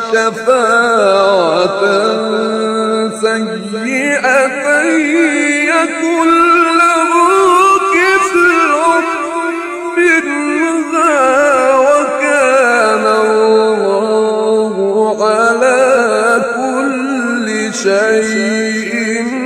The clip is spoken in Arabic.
شفاعة سيئة يكن له كفل منها، وكان الله على كل شيء